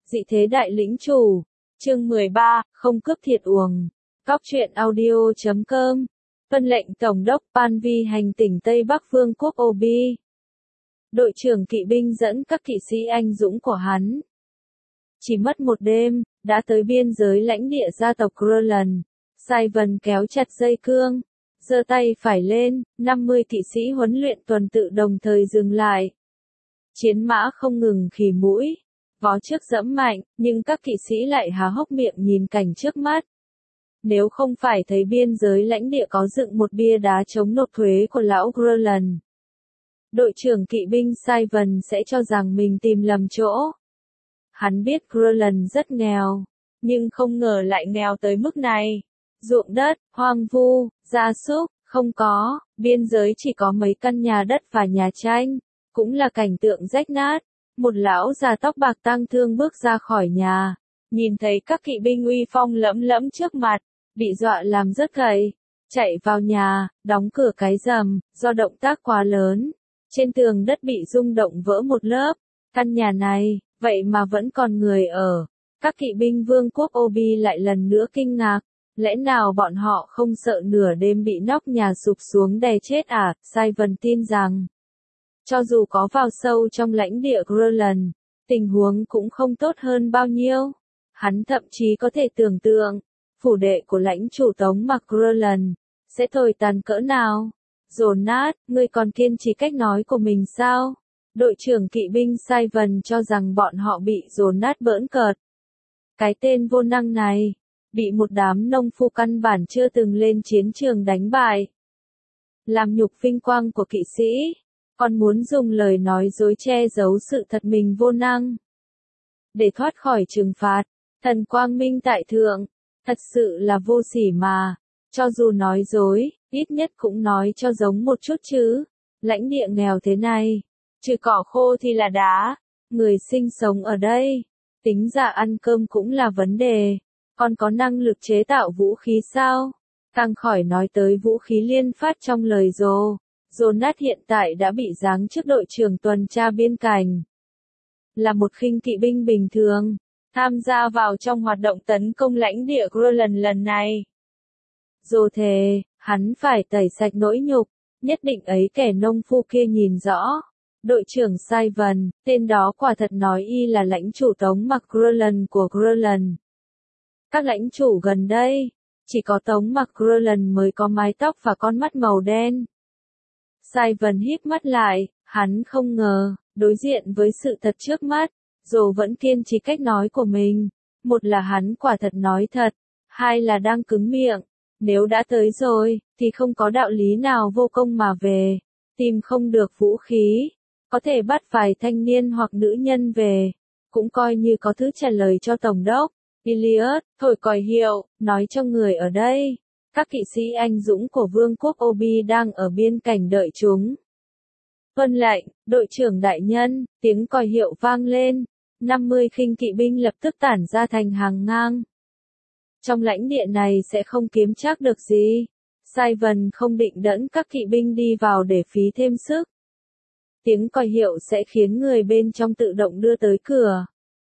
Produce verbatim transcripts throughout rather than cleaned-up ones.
Dị thế đại lĩnh chủ. Chương mười ba, không cướp thiệt uồng. Góc truyện audio chấm com. Tuân lệnh Tổng đốc Ban Vi hành tỉnh Tây Bắc Vương quốc Obi. Đội trưởng kỵ binh dẫn các kỵ sĩ anh dũng của hắn. Chỉ mất một đêm, đã tới biên giới lãnh địa gia tộc Grolan. Simon kéo chặt dây cương, giơ tay phải lên, năm mươi kỵ sĩ huấn luyện tuần tự đồng thời dừng lại. Chiến mã không ngừng khì mũi, vó trước giẫm mạnh, nhưng các kỵ sĩ lại há hốc miệng nhìn cảnh trước mắt. Nếu không phải thấy biên giới lãnh địa có dựng một bia đá chống nộp thuế của lão Grolan, đội trưởng kỵ binh Simon sẽ cho rằng mình tìm lầm chỗ. Hắn biết Grolan rất nghèo, nhưng không ngờ lại nghèo tới mức này. Ruộng đất, hoang vu, gia súc, không có, biên giới chỉ có mấy căn nhà đất và nhà tranh, cũng là cảnh tượng rách nát. Một lão già tóc bạc tang thương bước ra khỏi nhà, nhìn thấy các kỵ binh uy phong lẫm lẫm trước mặt, bị dọa làm rớt gậy, chạy vào nhà, đóng cửa cái rầm, do động tác quá lớn, trên tường đất bị rung động vỡ một lớp. Căn nhà này, vậy mà vẫn còn người ở. Các kỵ binh vương quốc Obi lại lần nữa kinh ngạc, lẽ nào bọn họ không sợ nửa đêm bị nóc nhà sụp xuống đè chết à? Simon tin rằng, cho dù có vào sâu trong lãnh địa Grolan, tình huống cũng không tốt hơn bao nhiêu. Hắn thậm chí có thể tưởng tượng, phủ đệ của lãnh chủ Tống Mặc Grolan sẽ tồi tàn cỡ nào. Jonas, ngươi còn kiên trì cách nói của mình sao? Đội trưởng kỵ binh Simon cho rằng bọn họ bị Jonas bỡn cợt. Cái tên vô năng này, bị một đám nông phu căn bản chưa từng lên chiến trường đánh bại. Làm nhục vinh quang của kỵ sĩ, còn muốn dùng lời nói dối che giấu sự thật mình vô năng. Để thoát khỏi trừng phạt, thần quang minh tại thượng, thật sự là vô sỉ mà. Cho dù nói dối, ít nhất cũng nói cho giống một chút chứ. Lãnh địa nghèo thế này, trừ cỏ khô thì là đá. Người sinh sống ở đây, tính ra ăn cơm cũng là vấn đề. Còn có năng lực chế tạo vũ khí sao? Càng khỏi nói tới vũ khí liên phát trong lời rồ. Jonas hiện tại đã bị giáng chức đội trưởng tuần tra biên cảnh. Là một khinh kỵ binh bình thường, tham gia vào trong hoạt động tấn công lãnh địa Grolan lần này. Dù thế, hắn phải tẩy sạch nỗi nhục, nhất định ấy kẻ nông phu kia nhìn rõ. Đội trưởng Simon, tên đó quả thật nói y là lãnh chủ Tống Mặc Grolan của Grolan. Các lãnh chủ gần đây, chỉ có Tống Mặc Grolan mới có mái tóc và con mắt màu đen. Simon híp mắt lại, hắn không ngờ, đối diện với sự thật trước mắt, dù vẫn kiên trì cách nói của mình. Một là hắn quả thật nói thật, hai là đang cứng miệng. Nếu đã tới rồi, thì không có đạo lý nào vô công mà về. Tìm không được vũ khí, có thể bắt vài thanh niên hoặc nữ nhân về, cũng coi như có thứ trả lời cho Tổng đốc. Iliad, thổi còi hiệu, nói cho người ở đây. Các kỵ sĩ anh dũng của vương quốc Obi đang ở biên cảnh đợi chúng. Tuân lệnh, đội trưởng đại nhân, tiếng còi hiệu vang lên. năm mươi khinh kỵ binh lập tức tản ra thành hàng ngang. Trong lãnh địa này sẽ không kiếm trác được gì. Simon không định dẫn các kỵ binh đi vào để phí thêm sức. Tiếng còi hiệu sẽ khiến người bên trong tự động đưa tới cửa.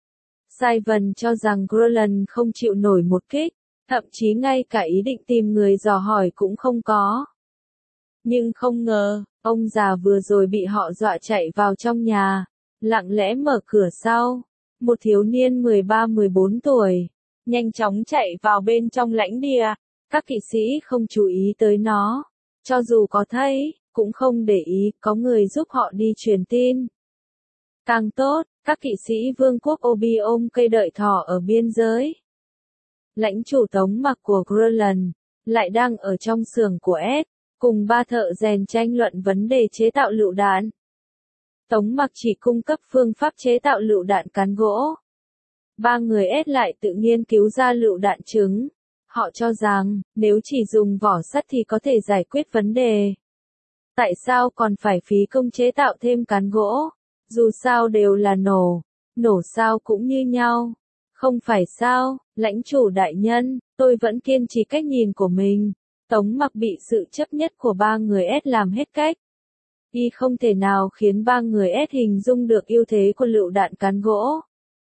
Simon cho rằng Grolan không chịu nổi một kích, thậm chí ngay cả ý định tìm người dò hỏi cũng không có. Nhưng không ngờ, ông già vừa rồi bị họ dọa chạy vào trong nhà, lặng lẽ mở cửa sau. Một thiếu niên mười ba mười bốn tuổi, nhanh chóng chạy vào bên trong lãnh địa. Các kỵ sĩ không chú ý tới nó, cho dù có thấy, cũng không để ý, có người giúp họ đi truyền tin. Càng tốt, các kỵ sĩ vương quốc Obi ôm cây đợi thỏ ở biên giới. Lãnh chủ Tống Mặc của Grolan lại đang ở trong xưởng của S, cùng ba thợ rèn tranh luận vấn đề chế tạo lựu đạn. Tống Mặc chỉ cung cấp phương pháp chế tạo lựu đạn cán gỗ. Ba người S lại tự nghiên cứu ra lựu đạn trứng. Họ cho rằng, nếu chỉ dùng vỏ sắt thì có thể giải quyết vấn đề. Tại sao còn phải phí công chế tạo thêm cán gỗ? Dù sao đều là nổ, nổ sao cũng như nhau. Không phải sao, lãnh chủ đại nhân, tôi vẫn kiên trì cách nhìn của mình. Tống Mặc bị sự chấp nhất của ba người S làm hết cách. Y không thể nào khiến ba người S hình dung được ưu thế của lựu đạn cán gỗ.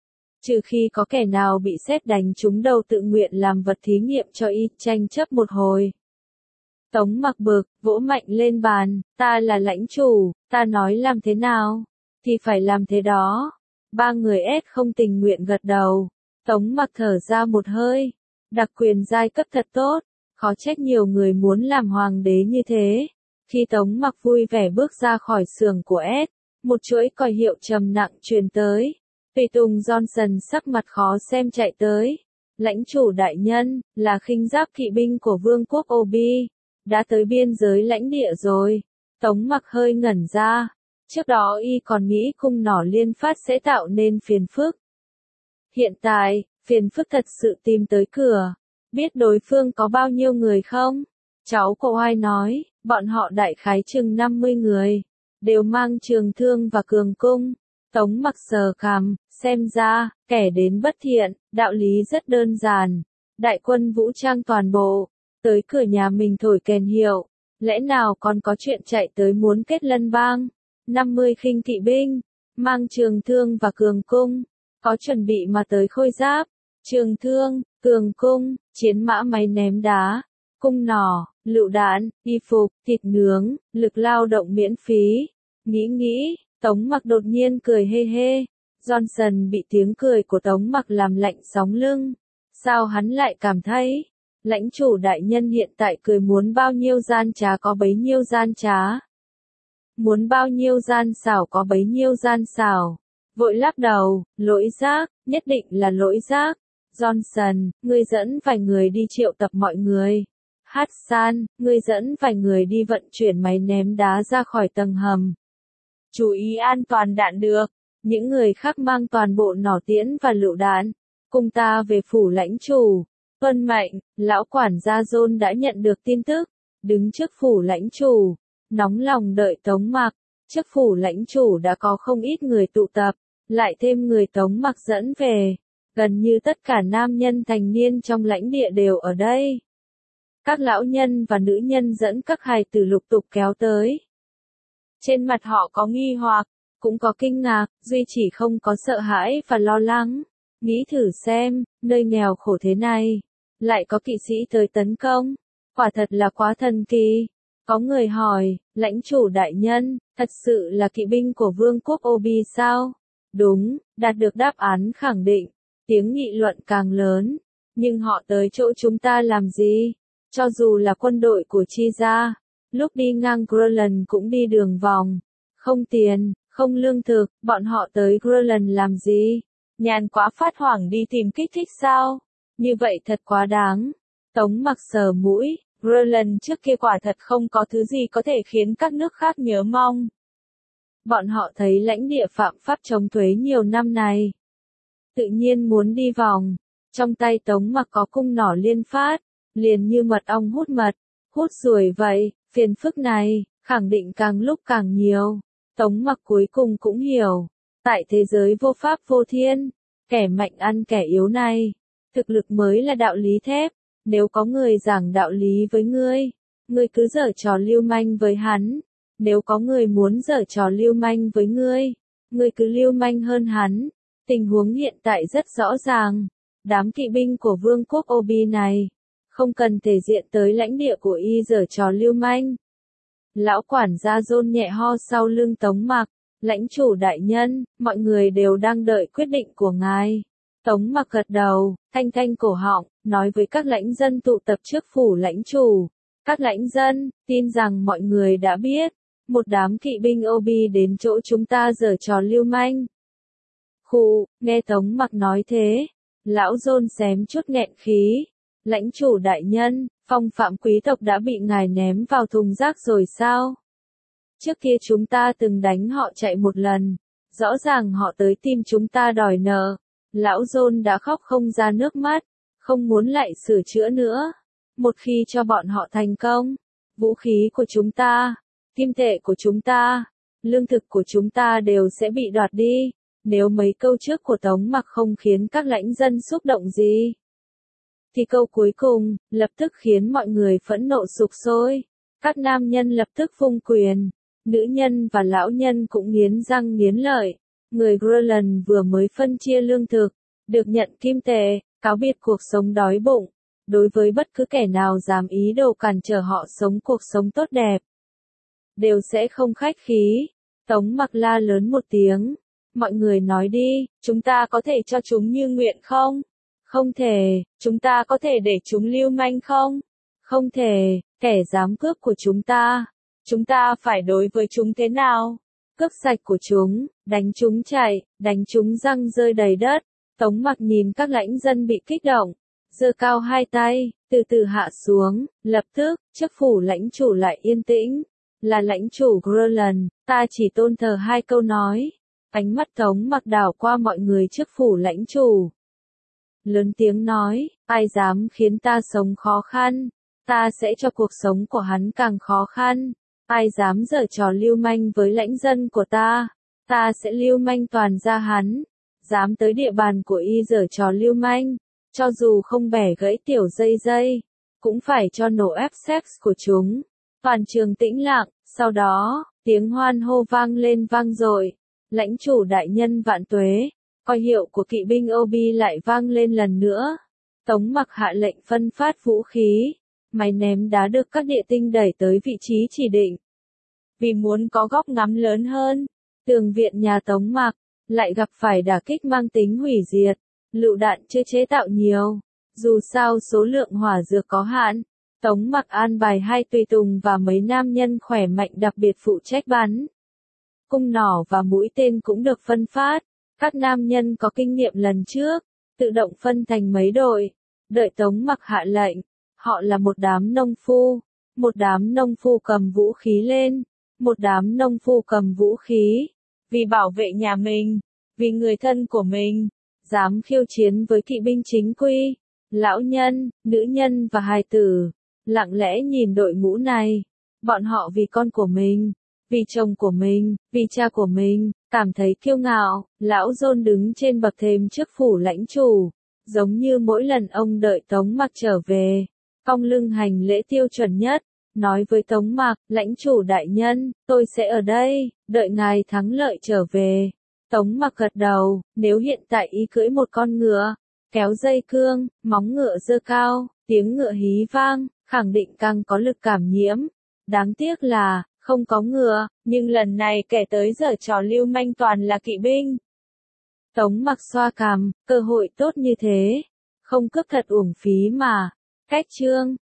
trừ khi có kẻ nào bị sét đánh trúng đầu tự nguyện làm vật thí nghiệm cho y, tranh chấp một hồi. Tống Mặc bực, vỗ mạnh lên bàn, ta là lãnh chủ, ta nói làm thế nào, thì phải làm thế đó. Ba người ét không tình nguyện gật đầu. Tống Mặc thở ra một hơi, đặc quyền giai cấp thật tốt, khó trách nhiều người muốn làm hoàng đế như thế. Khi Tống Mặc vui vẻ bước ra khỏi xưởng của ét, một chuỗi còi hiệu trầm nặng truyền tới. Tùy tùng Johnson sắc mặt khó xem chạy tới. Lãnh chủ đại nhân, là khinh giáp kỵ binh của vương quốc Obi, đã tới biên giới lãnh địa rồi. Tống Mặc hơi ngẩn ra. Trước đó y còn nghĩ cung nỏ liên phát sẽ tạo nên phiền phức. Hiện tại, phiền phức thật sự tìm tới cửa. Biết đối phương có bao nhiêu người không? Cháu của Oai nói, bọn họ đại khái chừng năm mươi người, đều mang trường thương và cường cung. Tống Mặc sờ cằm, xem ra, kẻ đến bất thiện, đạo lý rất đơn giản. Đại quân vũ trang toàn bộ, tới cửa nhà mình thổi kèn hiệu, lẽ nào còn có chuyện chạy tới muốn kết lân bang. năm mươi khinh kỵ binh, mang trường thương và cường cung, có chuẩn bị mà tới khôi giáp, trường thương, cường cung, chiến mã máy ném đá, cung nỏ, lựu đạn, y phục, thịt nướng, lực lao động miễn phí. Nghĩ nghĩ, Tống Mặc đột nhiên cười hê hê. Johnson bị tiếng cười của Tống Mặc làm lạnh sống lưng. Sao hắn lại cảm thấy, lãnh chủ đại nhân hiện tại cười muốn bao nhiêu gian trá có bấy nhiêu gian trá. Muốn bao nhiêu gian xảo có bấy nhiêu gian xảo. Vội lắc đầu, lỗi giác, nhất định là lỗi giác. Johnson, ngươi dẫn vài người đi triệu tập mọi người. Hassan, ngươi dẫn vài người đi vận chuyển máy ném đá ra khỏi tầng hầm. Chú ý an toàn đạn được. Những người khác mang toàn bộ nỏ tiễn và lựu đạn. Cùng ta về phủ lãnh chủ. Tuân mệnh, lão quản gia John đã nhận được tin tức. Đứng trước phủ lãnh chủ. Nóng lòng đợi Tống Mặc. Trước phủ lãnh chủ đã có không ít người tụ tập. Lại thêm người Tống Mặc dẫn về. Gần như tất cả nam nhân thành niên trong lãnh địa đều ở đây. Các lão nhân và nữ nhân dẫn các hài tử lục tục kéo tới. Trên mặt họ có nghi hoặc, cũng có kinh ngạc, duy chỉ không có sợ hãi và lo lắng. Nghĩ thử xem, nơi nghèo khổ thế này, lại có kỵ sĩ tới tấn công. Quả thật là quá thần kỳ. Có người hỏi, lãnh chủ đại nhân, thật sự là kỵ binh của vương quốc Obi sao? Đúng, đạt được đáp án khẳng định. Tiếng nghị luận càng lớn. Nhưng họ tới chỗ chúng ta làm gì? Cho dù là quân đội của Chi gia, lúc đi ngang Groenland cũng đi đường vòng. Không tiền, không lương thực, bọn họ tới Groenland làm gì? Nhàn quá phát hoảng đi tìm kích thích sao? Như vậy thật quá đáng. Tống Mặc sờ mũi, Groenland trước kia quả thật không có thứ gì có thể khiến các nước khác nhớ mong. Bọn họ thấy lãnh địa phạm pháp chống thuế nhiều năm này. Tự nhiên muốn đi vòng. Trong tay Tống Mặc có cung nỏ liên phát, liền như mật ong hút mật, hút ruồi vậy, phiền phức này, khẳng định càng lúc càng nhiều. Tống Mặc cuối cùng cũng hiểu, tại thế giới vô pháp vô thiên, kẻ mạnh ăn kẻ yếu này, thực lực mới là đạo lý thép. Nếu có người giảng đạo lý với ngươi, ngươi cứ giở trò lưu manh với hắn. Nếu có người muốn giở trò lưu manh với ngươi, ngươi cứ lưu manh hơn hắn. Tình huống hiện tại rất rõ ràng. Đám kỵ binh của vương quốc Obi này, không cần thể diện tới lãnh địa của y giở trò lưu manh. Lão quản gia John nhẹ ho sau lưng Tống Mặc, lãnh chủ đại nhân, mọi người đều đang đợi quyết định của ngài. Tống Mặc gật đầu, thanh thanh cổ họng, nói với các lãnh dân tụ tập trước phủ lãnh chủ. Các lãnh dân, tin rằng mọi người đã biết, một đám kỵ binh Obi đến chỗ chúng ta giở trò lưu manh. Khụ, nghe Tống Mặc nói thế, lão John xém chút nghẹn khí. Lãnh chủ đại nhân, phong phạm quý tộc đã bị ngài ném vào thùng rác rồi sao? Trước kia chúng ta từng đánh họ chạy một lần, rõ ràng họ tới tìm chúng ta đòi nợ. Lão John đã khóc không ra nước mắt, không muốn lại sửa chữa nữa. Một khi cho bọn họ thành công, vũ khí của chúng ta, kim tệ của chúng ta, lương thực của chúng ta đều sẽ bị đoạt đi. Nếu mấy câu trước của Tống Mặc không khiến các lãnh dân xúc động gì, thì câu cuối cùng, lập tức khiến mọi người phẫn nộ sục sôi. Các nam nhân lập tức vung quyền, nữ nhân và lão nhân cũng nghiến răng nghiến lợi. Người Groenland vừa mới phân chia lương thực, được nhận kim tệ, cáo biệt cuộc sống đói bụng. Đối với bất cứ kẻ nào dám ý đồ cản trở họ sống cuộc sống tốt đẹp, đều sẽ không khách khí. Tống Mặc la lớn một tiếng. Mọi người nói đi, chúng ta có thể cho chúng như nguyện không? Không thể. Chúng ta có thể để chúng lưu manh không? Không thể. Kẻ dám cướp của chúng ta, chúng ta phải đối với chúng thế nào? Cướp sạch của chúng, đánh chúng chạy, đánh chúng răng rơi đầy đất. Tống Mặc nhìn các lãnh dân bị kích động, giơ cao hai tay, từ từ hạ xuống, lập tức, chức phủ lãnh chủ lại yên tĩnh. Là lãnh chủ Groland, ta chỉ tôn thờ hai câu nói. Ánh mắt Tống Mặc đảo qua mọi người chức phủ lãnh chủ. Lớn tiếng nói, ai dám khiến ta sống khó khăn, ta sẽ cho cuộc sống của hắn càng khó khăn. Ai dám giở trò lưu manh với lãnh dân của ta, ta sẽ lưu manh toàn ra hắn. Dám tới địa bàn của y giở trò lưu manh, cho dù không bẻ gãy tiểu dây dây, cũng phải cho nổ ép sex của chúng. Toàn trường tĩnh lặng, sau đó, tiếng hoan hô vang lên vang dội. Lãnh chủ đại nhân vạn tuế, còi hiệu của kỵ binh Obi lại vang lên lần nữa. Tống Mặc hạ lệnh phân phát vũ khí, máy ném đá được các địa tinh đẩy tới vị trí chỉ định. Vì muốn có góc ngắm lớn hơn, tường viện nhà Tống Mặc lại gặp phải đả kích mang tính hủy diệt. Lựu đạn chưa chế tạo nhiều, dù sao số lượng hỏa dược có hạn. Tống Mặc an bài hai tùy tùng và mấy nam nhân khỏe mạnh đặc biệt phụ trách bắn. Cung nỏ và mũi tên cũng được phân phát. Các nam nhân có kinh nghiệm lần trước, tự động phân thành mấy đội. Đợi Tống Mặc hạ lệnh, họ là một đám nông phu. Một đám nông phu cầm vũ khí lên. Một đám nông phu cầm vũ khí. Vì bảo vệ nhà mình, vì người thân của mình, dám khiêu chiến với kỵ binh chính quy. Lão nhân, nữ nhân và hài tử lặng lẽ nhìn đội ngũ này. Bọn họ vì con của mình, vì chồng của mình, vì cha của mình, cảm thấy kiêu ngạo. Lão John đứng trên bậc thềm trước phủ lãnh chủ, giống như mỗi lần ông đợi Tống Mặc trở về, cong lưng hành lễ tiêu chuẩn nhất, nói với Tống Mặc, lãnh chủ đại nhân, tôi sẽ ở đây, đợi ngài thắng lợi trở về. Tống Mặc gật đầu, nếu hiện tại ý cưỡi một con ngựa, kéo dây cương, móng ngựa giơ cao, tiếng ngựa hí vang, khẳng định càng có lực cảm nhiễm. Đáng tiếc là, không có ngựa, nhưng lần này kẻ tới giở trò lưu manh toàn là kỵ binh. Tống Mặc xoa cằm, cơ hội tốt như thế, không cướp thật uổng phí mà. Cách chương